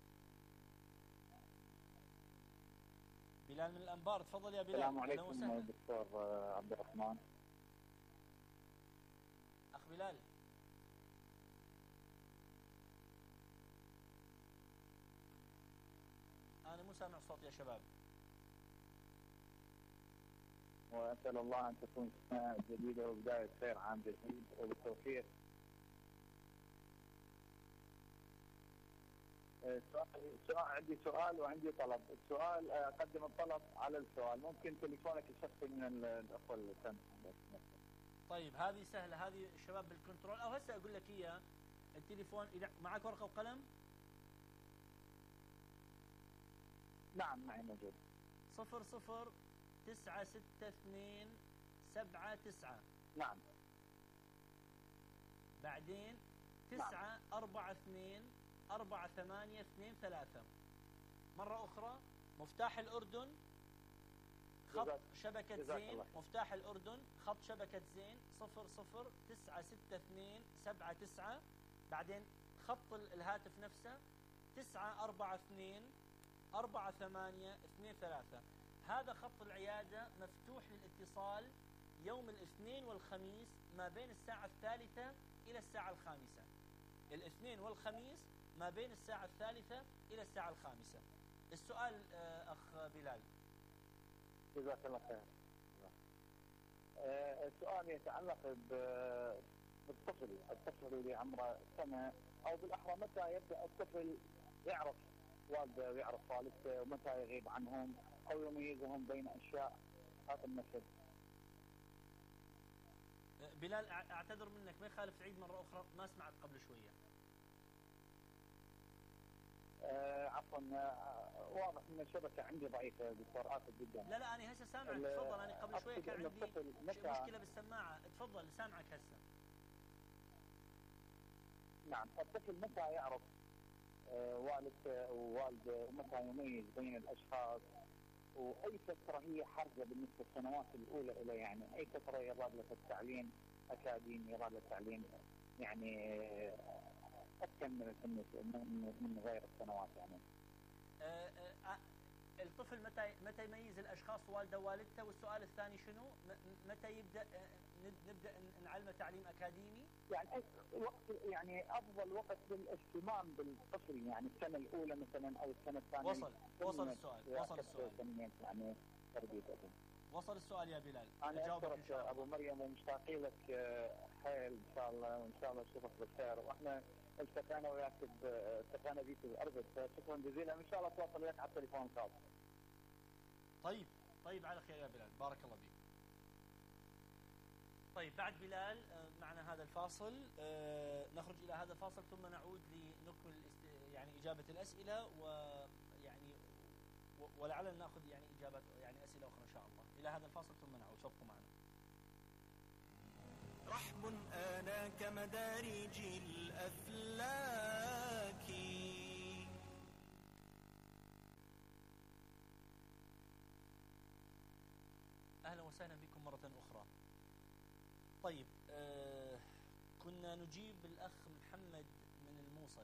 بلال من الأنبار، تفضل يا بلال. السلام عليكم دكتور عبد الرحمن. أخ بلال، أنا مو سامع صوت يا شباب. وأسأل الله أن تكون سنة جديدة وبداية خير عام جديد وبالتوفيق. سؤال سؤال عندي سؤال وعندي طلب. السؤال أقدم الطلب على السؤال. ممكن تليفونك الشخصي من الأخوة اللي كان. طيب هذه سهلة، هذه الشباب بالكنترول، أو هسه أقول لك إياه. التليفون إذا معك ورقة وقلم؟ نعم معي موجود. صفر صفر تسعة ستة اثنين سبعة تسعة. نعم. بعدين تسعة أربعة اثنين أربعة ثمانية اثنين ثلاثة. مرة أخرى مفتاح الأردن خط شبكة زين، مفتاح الأردن خط شبكة زين صفر صفر تسعة ستة اثنين سبعة تسعة، بعدين خط الهاتف نفسه تسعة أربعة اثنين أربعة ثمانية اثنين ثلاثة. هذا خط العيادة مفتوح للاتصال يوم الاثنين والخميس ما بين الساعة الثالثة إلى الساعة الخامسة. الاثنين والخميس ما بين الساعة الثالثة إلى الساعة الخامسة. السؤال أخ بلال. جزاك الله خير. السؤال يتعلق بالطفل، الطفل اللي عمره سنة أو بالأحرى متى يبدأ الطفل يعرف والده ويعرف والدته ومتى يغيب عنهم أو يميزهم بين أشياء هذا النسل؟ بلال أعتذر منك، ما يخالف تعيد مرة أخرى، ما سمعت قبل شوية. آه عفوا آه واضح ان الشبكه عندي ضعيفه دكتور، اسف جدا. لا لا انا هسه سامعك، تفضل. انا قبل شويه كان عندي مشكله بالسماعه، تفضل سامعك هسه. نعم، الطفل متى يعرف آه والدته ووالده ومتى يميز بين الاشخاص، واي فتره هي حرجه بالنسبه للسنوات الاولى له، يعني اي فتره يراد له التعليم اكاديمي، يراد له التعليم يعني آه أكثر من من من غير السنوات يعني. أه أه الطفل متى متى يميز الاشخاص والده ووالدته؟ والسؤال الثاني شنو؟ متى يبدا نبدا نعلمه تعليم اكاديمي؟ يعني وقت يعني افضل وقت للاهتمام بالطفل، يعني السنه الاولى مثلا او السنه الثانيه. وصل وصل السؤال وصل السؤال يعني تربيته. وصل السؤال يا بلال. انا اشكرك ابو مريم ومشتاقين لك حيل ان شاء الله، وان شاء الله نشوفك بالخير. واحنا التقينا وياك التقينا بيك بالاربد، فشكرا جزيلا، ان شاء الله اتواصل وياك على التليفون الخاص. طيب طيب على خير يا بلال، بارك الله فيك. طيب بعد بلال معنا هذا الفاصل، نخرج الى هذا الفاصل ثم نعود لنكمل يعني اجابه الاسئله، ويعني ولعلنا ناخذ يعني اجابات يعني اسئله اخرى ان شاء الله. الى هذا الفاصل ثم نعود، فابقوا معنا. رحب آناك مدارج الأفلاك. أهلا وسهلا بكم مرة أخرى. طيب آه كنا نجيب الأخ محمد من الموصل.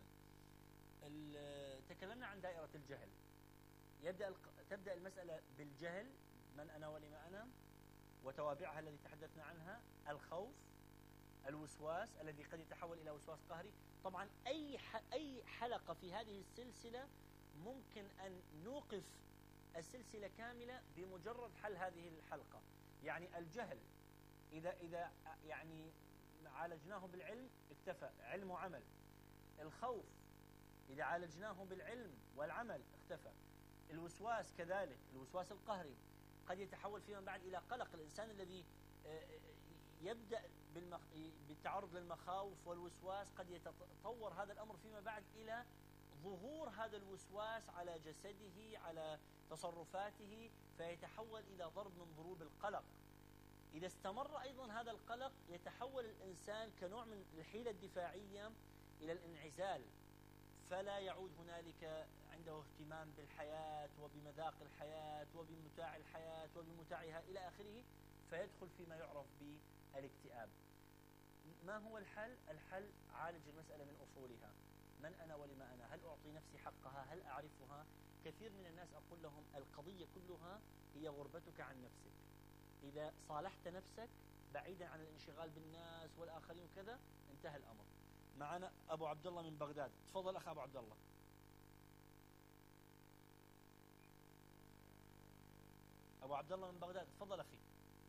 تكلمنا عن دائرة الجهل. يبدأ تبدأ المسألة بالجهل، من أنا ولما أنا، وتوابعها التي تحدثنا عنها، الخوف، الوسواس الذي قد يتحول إلى وسواس قهري. طبعا أي أي حلقة في هذه السلسلة ممكن أن نوقف السلسلة كاملة بمجرد حل هذه الحلقة. يعني الجهل إذا إذا يعني عالجناه بالعلم اكتفى، علم وعمل. الخوف إذا عالجناه بالعلم والعمل اختفى. الوسواس كذلك، الوسواس القهري قد يتحول فيما بعد إلى قلق. الإنسان الذي يبدأ بالتعرض للمخاوف والوسواس قد يتطور هذا الأمر فيما بعد إلى ظهور هذا الوسواس على جسده، على تصرفاته، فيتحول إلى ضرب من ضروب القلق. إذا استمر أيضا هذا القلق يتحول الإنسان كنوع من الحيلة الدفاعية إلى الانعزال، فلا يعود هنالك عنده اهتمام بالحياة وبمذاق الحياة وبمتاع الحياة وبمتاعها إلى آخره، فيدخل فيما يعرف بالاكتئاب. ما هو الحل؟ الحل عالج المسألة من أصولها. من أنا ولما أنا؟ هل أعطي نفسي حقها؟ هل أعرفها؟ كثير من الناس أقول لهم القضية كلها هي غربتك عن نفسك. إذا صالحت نفسك بعيدا عن الانشغال بالناس والآخرين وكذا انتهى الأمر. معنا أبو عبد الله من بغداد. تفضل أخ أبو عبد الله. أبو عبد الله من بغداد، تفضل أخي.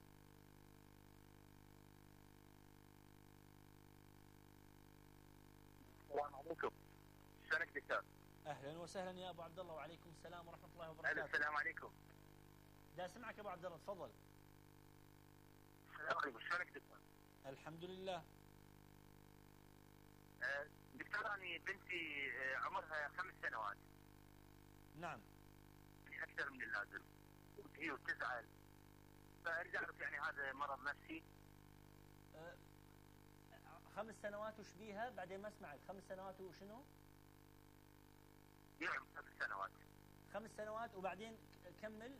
السلام عليكم. شلونك دكتور؟ أهلا وسهلا يا أبو عبد الله. وعليكم السلام ورحمة الله وبركاته. السلام عليكم. دا سمعك أبو عبد الله، تفضل. السلام عليكم. شلونك دكتور؟ الحمد لله. أه دكتور أنا بنتي عمرها خمس سنوات. نعم. يعني أكثر من اللازم. هي وتزعل. فأريد أعرف يعني هذا مرض نفسي؟ أه خمس سنوات وش بيها؟ بعدين ما اسمعك. خمس سنوات وشنو؟ نعم خمس سنوات. خمس سنوات وبعدين كمل.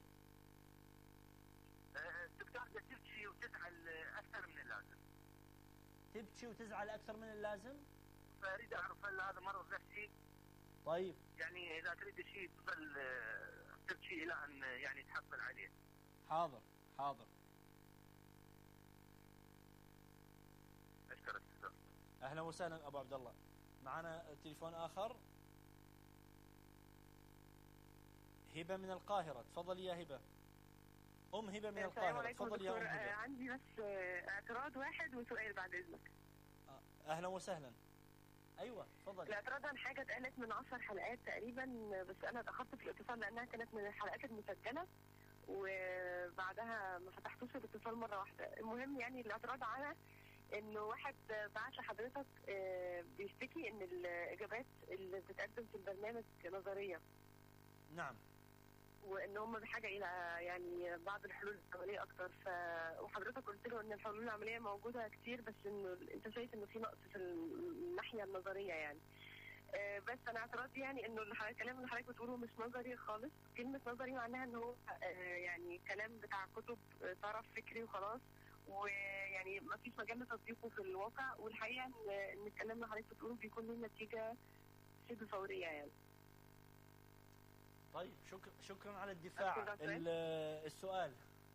الدكتور تبكي وتزعل اكثر من اللازم. تبكي وتزعل اكثر من اللازم؟ فاريد اعرف هل هذا مرض نفسي؟ طيب يعني اذا تريد شيء تظل تبكي الى ان يعني تحصل عليه. حاضر حاضر. اشكرك دكتور. اهلا وسهلا ابو عبد الله. معنا تليفون اخر. هبه من القاهره، تفضلي يا هبه. ام هبه من القاهره، تفضلي يا ام هبه. عندي بس اعتراض واحد وسؤال بعد اذنك. اهلا وسهلا. ايوه تفضلي. الاعتراض عن حاجه اتقالت من عشر حلقات تقريبا، بس انا اتاخرت في الاتصال لانها كانت من الحلقات المسجله، وبعدها ما فتحتوش الاتصال مره واحده. المهم يعني الاعتراض على انه واحد بعت لحضرتك بيشتكي ان الاجابات اللي بتتقدم في البرنامج نظريه. نعم. وان هم بحاجه الى يعني بعض الحلول العمليه اكتر، ف وحضرتك قلت له ان الحلول العمليه موجوده كتير، بس انه انت شايف انه في نقص في الناحيه النظريه يعني. أه بس انا اعتراضي يعني انه الكلام اللي حضرتك بتقوله مش نظري خالص. كلمه نظري معناها ان هو أه يعني كلام بتاع كتب طرف فكري وخلاص، ويعني ما فيش مجال لتطبيقه في الواقع. والحقيقه ان ان الكلام اللي حضرتك بتقوله بيكون له نتيجه شبه فوريه يعني. طيب شكرا شكرا على الدفاع. السؤال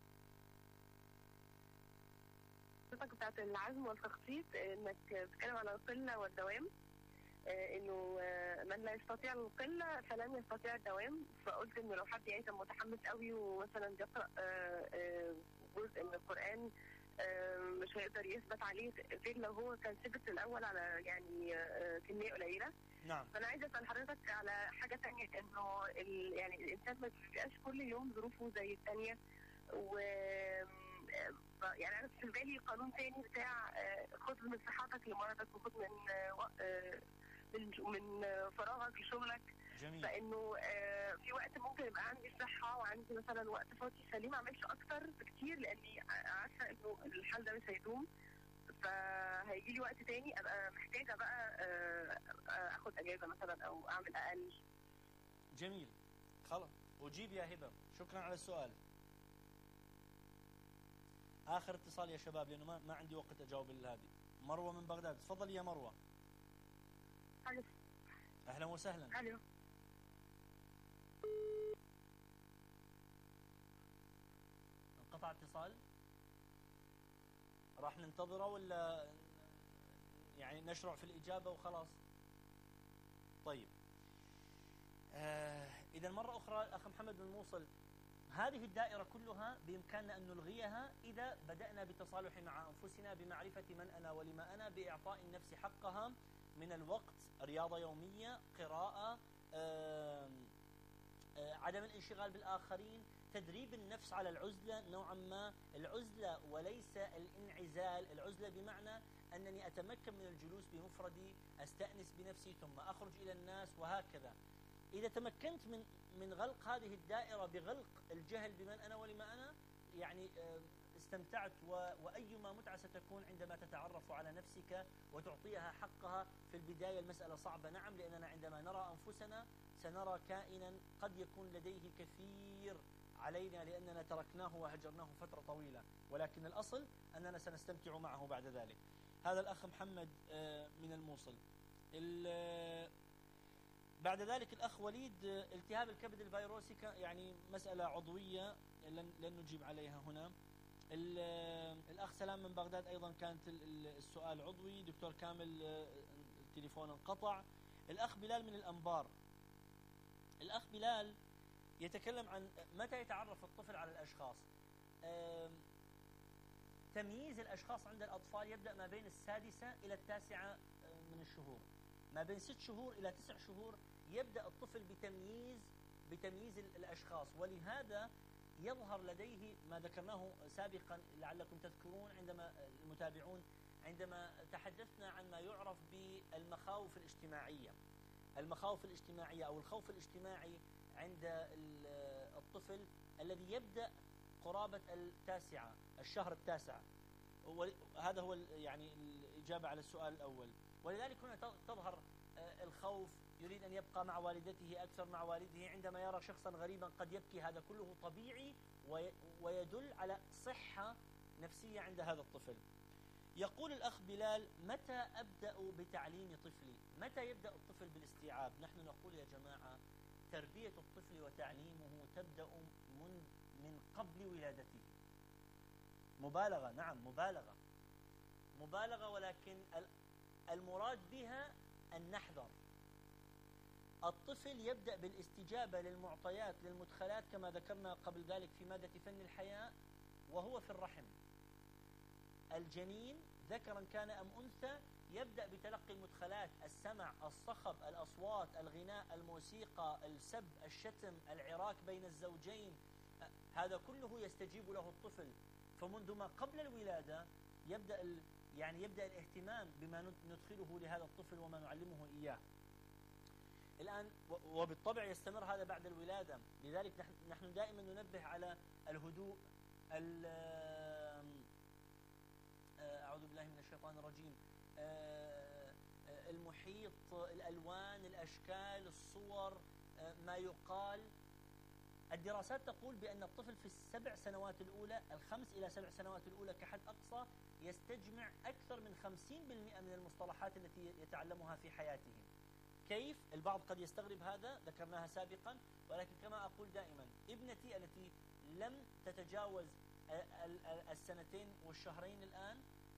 حضرتك بتاعت العزم والتخطيط، انك بتتكلم على القله والدوام، انه من لا يستطيع القله فلن يستطيع الدوام. فقلت انه لو حد يعني كان متحمس قوي ومثلا بيقرا جزء من القران مش هيقدر يثبت عليه غير لو هو كان ثبت الاول على يعني كميه قليله. نعم. فانا عايزه اسال حضرتك على حاجه ثانيه، انه يعني الانسان ما بيبقاش كل يوم ظروفه زي الثانيه، و يعني انا في بالي قانون ثاني بتاع خذ من صحتك لمرضك وخذ من من من فراغك لشغلك. جميل. فانه في وقت ممكن يبقى عندي صحه وعندي مثلا وقت فاضي، فليه ما اعملش اكتر بكتير لاني عارفه انه الحال ده مش هيدوم، فهيجي لي وقت تاني ابقى محتاجه بقى اخد اجازه مثلا او اعمل اقل. جميل. خلاص اجيب يا هبه. شكرا على السؤال. اخر اتصال يا شباب لانه ما, ما عندي وقت اجاوب هذه. مروه من بغداد، تفضلي يا مروه. الو. اهلا وسهلا. الو. انقطع اتصال. راح ننتظره ولا يعني نشرع في الإجابة وخلاص؟ طيب. آه إذا مرة أخرى الأخ محمد بن موصل، هذه الدائرة كلها بإمكاننا أن نلغيها إذا بدأنا بالتصالح مع أنفسنا بمعرفة من أنا ولما أنا، بإعطاء النفس حقها من الوقت، رياضة يومية، قراءة، آه آه عدم الانشغال بالآخرين، تدريب النفس على العزلة نوعا ما. العزلة وليس الانعزال. العزلة بمعنى أنني أتمكن من الجلوس بمفردي، أستأنس بنفسي ثم أخرج إلى الناس وهكذا. إذا تمكنت من من غلق هذه الدائرة بغلق الجهل بمن أنا ولما أنا، يعني استمتعت. وأيما متعة ستكون عندما تتعرف على نفسك وتعطيها حقها. في البداية المسألة صعبة نعم، لأننا عندما نرى أنفسنا سنرى كائنا قد يكون لديه كثير علينا لأننا تركناه وهجرناه فترة طويلة، ولكن الأصل أننا سنستمتع معه بعد ذلك. هذا الأخ محمد من الموصل. بعد ذلك الأخ وليد، التهاب الكبد الفيروسي يعني مسألة عضوية لن نجيب عليها هنا. الأخ سلام من بغداد أيضا كانت السؤال عضوي. دكتور كامل التليفون انقطع. الأخ بلال من الأنبار، الأخ بلال يتكلم عن متى يتعرف الطفل على الأشخاص. تمييز الأشخاص عند الأطفال يبدأ ما بين السادسة إلى التاسعة من الشهور. ما بين ست شهور إلى تسع شهور يبدأ الطفل بتمييز بتمييز الأشخاص، ولهذا يظهر لديه ما ذكرناه سابقا لعلكم تذكرون عندما المتابعون عندما تحدثنا عن ما يعرف بالمخاوف الاجتماعية. المخاوف الاجتماعية أو الخوف الاجتماعي عند الطفل الذي يبدأ قرابة التاسعة، الشهر التاسع. وهذا هو يعني الإجابة على السؤال الأول. ولذلك هنا تظهر الخوف، يريد أن يبقى مع والدته أكثر مع والده، عندما يرى شخصا غريبا قد يبكي، هذا كله طبيعي ويدل على صحة نفسية عند هذا الطفل. يقول الأخ بلال: متى أبدأ بتعليم طفلي؟ متى يبدأ الطفل بالاستيعاب؟ نحن نقول يا جماعة تربية الطفل وتعليمه تبدأ من من قبل ولادته. مبالغة، نعم مبالغة مبالغة ولكن المراد بها أن نحذر. الطفل يبدأ بالاستجابة للمعطيات للمدخلات كما ذكرنا قبل ذلك في مادة فن الحياة وهو في الرحم. الجنين ذكرا كان أم أنثى يبدأ بتلقي المدخلات: السمع، الصخب، الأصوات، الغناء، الموسيقى، السب، الشتم، العراك بين الزوجين، هذا كله يستجيب له الطفل. فمنذ ما قبل الولادة يبدأ يعني يبدأ الاهتمام بما ندخله لهذا الطفل وما نعلمه إياه. الآن وبالطبع يستمر هذا بعد الولادة. لذلك نحن دائما ننبه على الهدوء، أعوذ بالله من الشيطان الرجيم، المحيط، الألوان، الأشكال، الصور، ما يقال. الدراسات تقول بأن الطفل في السبع سنوات الأولى، الخمس إلى سبع سنوات الأولى كحد أقصى، يستجمع أكثر من خمسين بالمئة من المصطلحات التي يتعلمها في حياته. كيف؟ البعض قد يستغرب هذا، ذكرناها سابقا، ولكن كما أقول دائما ابنتي التي لم تتجاوز السنتين والشهرين الآن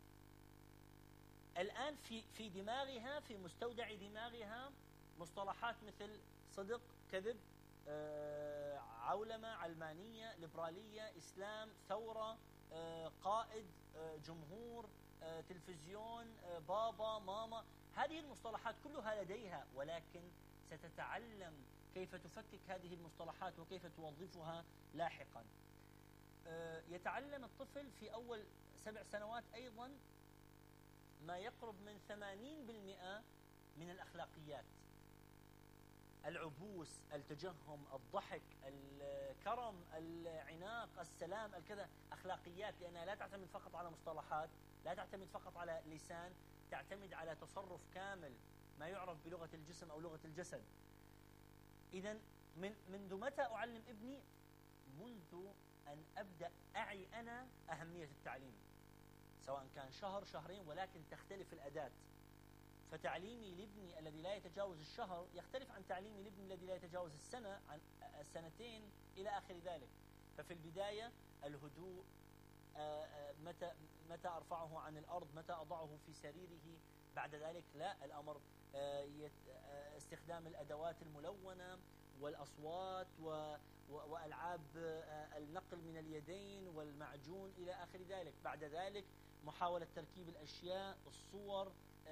الآن في في دماغها، في مستودع دماغها مصطلحات مثل صدق، كذب، آه، عولمة، علمانية، ليبرالية، إسلام، ثورة، آه، قائد، آه، جمهور، آه، تلفزيون، آه، بابا، ماما. هذه المصطلحات كلها لديها، ولكن ستتعلم كيف تفكك هذه المصطلحات وكيف توظفها لاحقا. آه، يتعلم الطفل في أول سبع سنوات أيضا ما يقرب من ثمانين بالمئة من الأخلاقيات: العبوس، التجهم، الضحك، الكرم، العناق، السلام، الكذا، أخلاقيات، لأنها لا تعتمد فقط على مصطلحات، لا تعتمد فقط على لسان، تعتمد على تصرف كامل، ما يعرف بلغة الجسم أو لغة الجسد. إذن من منذ متى أعلم ابني؟ منذ أن أبدأ أعي أنا أهمية التعليم، سواء كان شهر، شهرين، ولكن تختلف الأداة. فتعليمي لابني الذي لا يتجاوز الشهر يختلف عن تعليمي لابني الذي لا يتجاوز السنة، عن السنتين إلى آخر ذلك. ففي البداية الهدوء، متى متى أرفعه عن الأرض، متى أضعه في سريره. بعد ذلك لا، الأمر استخدام الأدوات الملونة والأصوات وألعاب النقل من اليدين والمعجون إلى آخر ذلك. بعد ذلك محاولة تركيب الأشياء، الصور،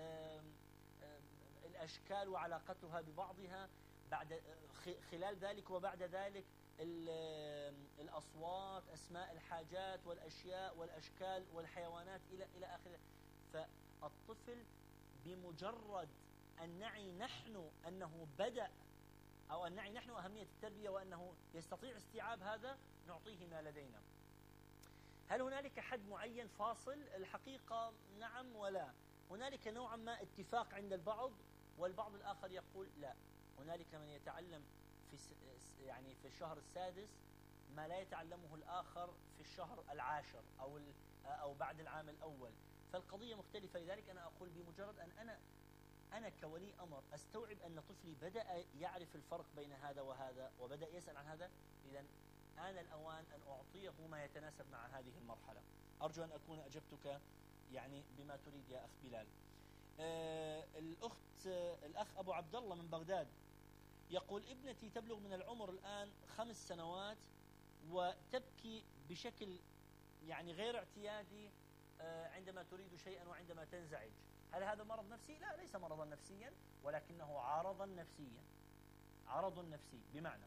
الأشكال وعلاقتها ببعضها. بعد خلال ذلك وبعد ذلك الأصوات، أسماء الحاجات والأشياء والأشكال والحيوانات إلى إلى آخره. فالطفل بمجرد أن نعي نحن أنه بدأ، أو أن نعي نحن أهمية التربية وأنه يستطيع استيعاب هذا، نعطيه ما لدينا. هل هنالك حد معين فاصل؟ الحقيقة نعم ولا. هنالك نوعا ما اتفاق عند البعض، والبعض الآخر يقول لا، هنالك من يتعلم في يعني في الشهر السادس ما لا يتعلمه الآخر في الشهر العاشر أو أو بعد العام الأول. فالقضية مختلفة. لذلك أنا أقول بمجرد أن أنا أنا كولي أمر أستوعب أن طفلي بدأ يعرف الفرق بين هذا وهذا وبدأ يسأل عن هذا، إذن آن الأوان أن أعطيه ما يتناسب مع هذه المرحلة. أرجو أن أكون أجبتك يعني بما تريد يا أخ بلال. آه الأخت آه الأخ أبو عبد الله من بغداد يقول: ابنتي تبلغ من العمر الآن خمس سنوات وتبكي بشكل يعني غير اعتيادي آه عندما تريد شيئا وعندما تنزعج. هل هذا مرض نفسي؟ لا، ليس مرضا نفسيا، ولكنه عرضا نفسيا. عرض نفسي بمعنى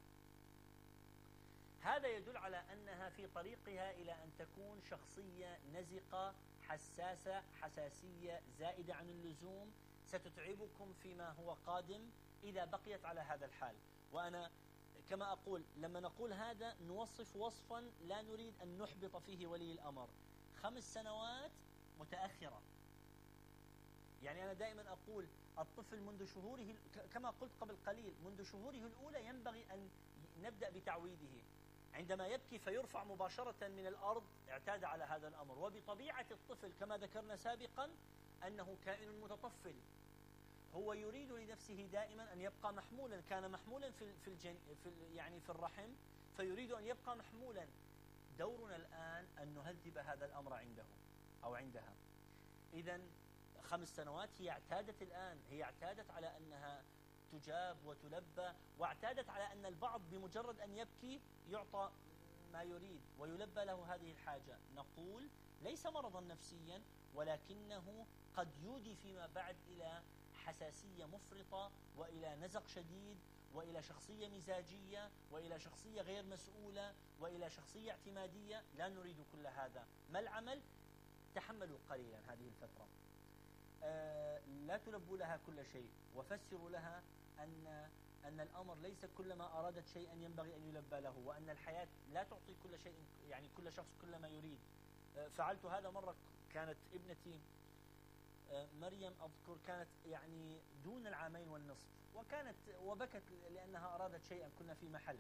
هذا يدل على أنها في طريقها إلى أن تكون شخصية نزقة، حساسة، حساسية زائدة عن اللزوم، ستتعبكم فيما هو قادم إذا بقيت على هذا الحال. وأنا كما أقول لما نقول هذا نوصف وصفا لا نريد أن نحبط فيه ولي الأمر. خمس سنوات متأخرة. يعني أنا دائما أقول الطفل منذ شهوره كما قلت قبل قليل منذ شهوره الأولى ينبغي أن نبدأ بتعويده. عندما يبكي فيرفع مباشرة من الأرض اعتاد على هذا الأمر. وبطبيعة الطفل كما ذكرنا سابقا أنه كائن متطفل، هو يريد لنفسه دائما أن يبقى محمولا، كان محمولا في في الجن في يعني في الرحم، فيريد أن يبقى محمولا. دورنا الآن أن نهذب هذا الأمر عنده أو عندها. إذا خمس سنوات هي اعتادت الآن، هي اعتادت على أنها تجاب وتلبى، واعتادت على أن البعض بمجرد أن يبكي يعطى ما يريد ويلبى له هذه الحاجة. نقول ليس مرضا نفسيا، ولكنه قد يودي فيما بعد إلى حساسية مفرطة وإلى نزق شديد وإلى شخصية مزاجية وإلى شخصية غير مسؤولة وإلى شخصية اعتمادية. لا نريد كل هذا. ما العمل؟ تحملوا قليلا هذه الفترة، آه لا تلبوا لها كل شيء، وفسروا لها أن أن الأمر ليس كلما أرادت شيئا ينبغي أن يلبى له، وأن الحياة لا تعطي كل شيء، يعني كل شخص كل ما يريد. آه فعلت هذا مرة، كانت ابنتي آه مريم أذكر كانت يعني دون العامين والنصف، وكانت وبكت لأنها أرادت شيئا، كنا في محل،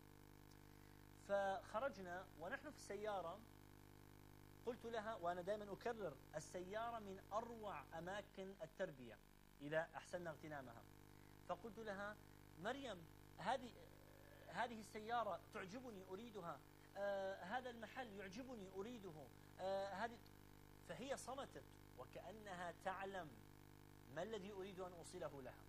فخرجنا ونحن في السيارة قلت لها، وأنا دائما أكرر السيارة من أروع أماكن التربية إذا أحسننا اغتنامها، فقلت لها مريم هذه هذه السيارة تعجبني أريدها، آه هذا المحل يعجبني أريده، آه هذه. فهي صمتت وكأنها تعلم ما الذي أريد أن أوصله لها.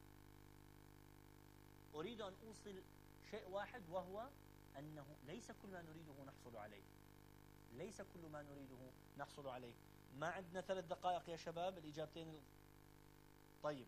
أريد أن أوصل شيء واحد، وهو أنه ليس كل ما نريده نحصل عليه، ليس كل ما نريده نحصل عليه. ما عندنا ثلاث دقائق يا شباب الإجابتين. طيب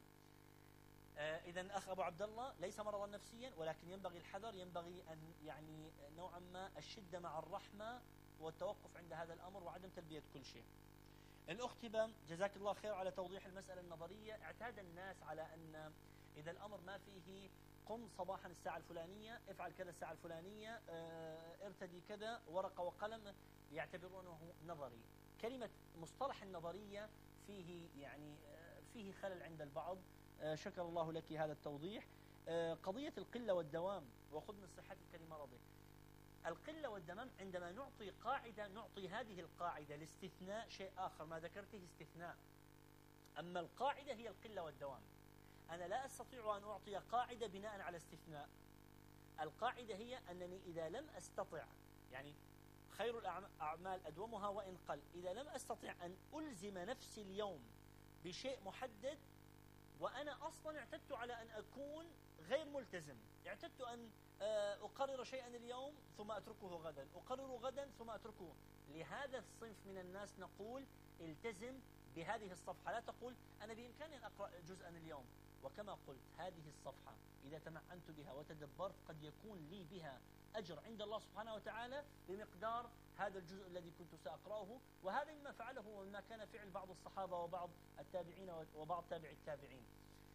آه إذا أخ أبو عبد الله ليس مرضا نفسيا، ولكن ينبغي الحذر، ينبغي أن يعني نوعا ما الشدة مع الرحمة والتوقف عند هذا الأمر وعدم تلبية كل شيء. الأخت هبة جزاك الله خير على توضيح المسألة النظرية. اعتاد الناس على أن إذا الأمر ما فيه قم صباحا الساعة الفلانية، افعل كذا الساعة الفلانية، اه ارتدي كذا، ورقة وقلم، يعتبرونه نظري. كلمة مصطلح النظرية فيه يعني اه فيه خلل عند البعض. اه شكر الله لك هذا التوضيح. اه قضية القلة والدوام، وخذ من صحتك لمرضك. القلة والدوام عندما نعطي قاعدة نعطي هذه القاعدة، الاستثناء شيء آخر، ما ذكرته استثناء، أما القاعدة هي القلة والدوام. أنا لا أستطيع أن أعطي قاعدة بناء على استثناء. القاعدة هي أنني إذا لم أستطع، يعني خير الأعمال أدومها وإن قل، إذا لم أستطع أن ألزم نفسي اليوم بشيء محدد، وأنا أصلا اعتدت على أن أكون غير ملتزم، اعتدت أن أقرر شيئا اليوم ثم أتركه غدا، أقرر غدا ثم أتركه. لهذا الصنف من الناس نقول التزم بهذه الصفحة، لا تقول أنا بإمكاني أن أقرأ جزءا اليوم. وكما قلت هذه الصفحة إذا تمعنت بها وتدبرت قد يكون لي بها أجر عند الله سبحانه وتعالى بمقدار هذا الجزء الذي كنت سأقرأه. وهذا مما فعله ومما كان فعل بعض الصحابة وبعض التابعين وبعض تابع التابعين.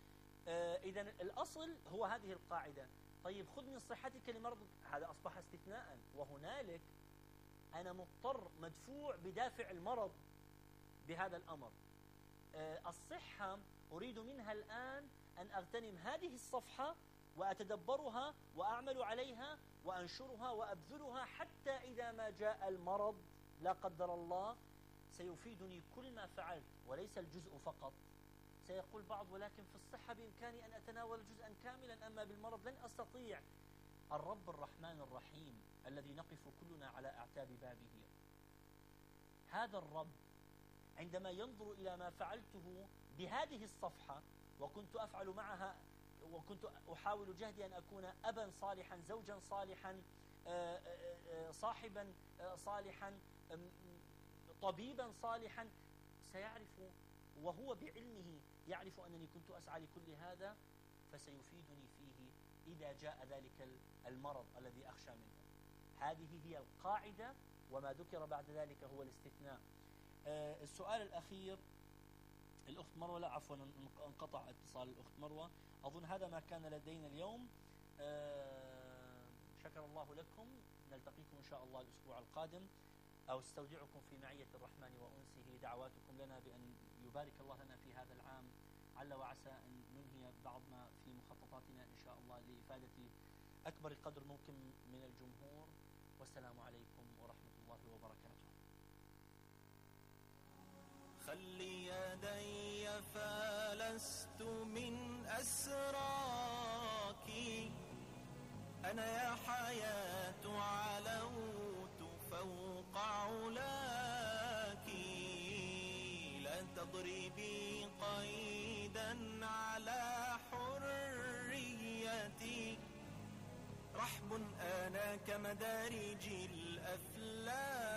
آه إذا الأصل هو هذه القاعدة. طيب خذ من صحتك لمرضك، هذا أصبح استثناء، وهنالك أنا مضطر مدفوع بدافع المرض بهذا الأمر. آه الصحة أريد منها الآن أن أغتنم هذه الصفحة وأتدبرها وأعمل عليها وأنشرها وأبذلها، حتى إذا ما جاء المرض لا قدر الله سيفيدني كل ما فعلت وليس الجزء فقط. سيقول بعض ولكن في الصحة بإمكاني أن أتناول جزءا كاملا، أما بالمرض لن أستطيع. الرب الرحمن الرحيم الذي نقف كلنا على أعتاب بابه، هذا الرب عندما ينظر إلى ما فعلته بهذه الصفحة، وكنت أفعل معها وكنت أحاول جهدي أن أكون أبا صالحا، زوجا صالحا، صاحبا صالحا، طبيبا صالحا، سيعرف وهو بعلمه يعرف أنني كنت أسعى لكل هذا، فسيفيدني فيه إذا جاء ذلك المرض الذي أخشى منه. هذه هي القاعدة، وما ذكر بعد ذلك هو الاستثناء. آه السؤال الأخير الأخت مروة، لا عفوا انقطع اتصال الأخت مروة، أظن هذا ما كان لدينا اليوم. آه شكر الله لكم، نلتقيكم إن شاء الله الأسبوع القادم. أو استودعكم في معية الرحمن وأنسه. دعواتكم لنا بأن يبارك الله لنا في هذا العام، عل وعسى أن ننهي بعض ما في مخططاتنا إن شاء الله لإفادة أكبر قدر ممكن من الجمهور. والسلام عليكم ورحمة الله وبركاته. خلي يدي فلست من أسراك، أنا يا حياة علوت فوق علاك، لا تضربي قيدا على حريتي، رحب أنا كمدارج الأفلاك.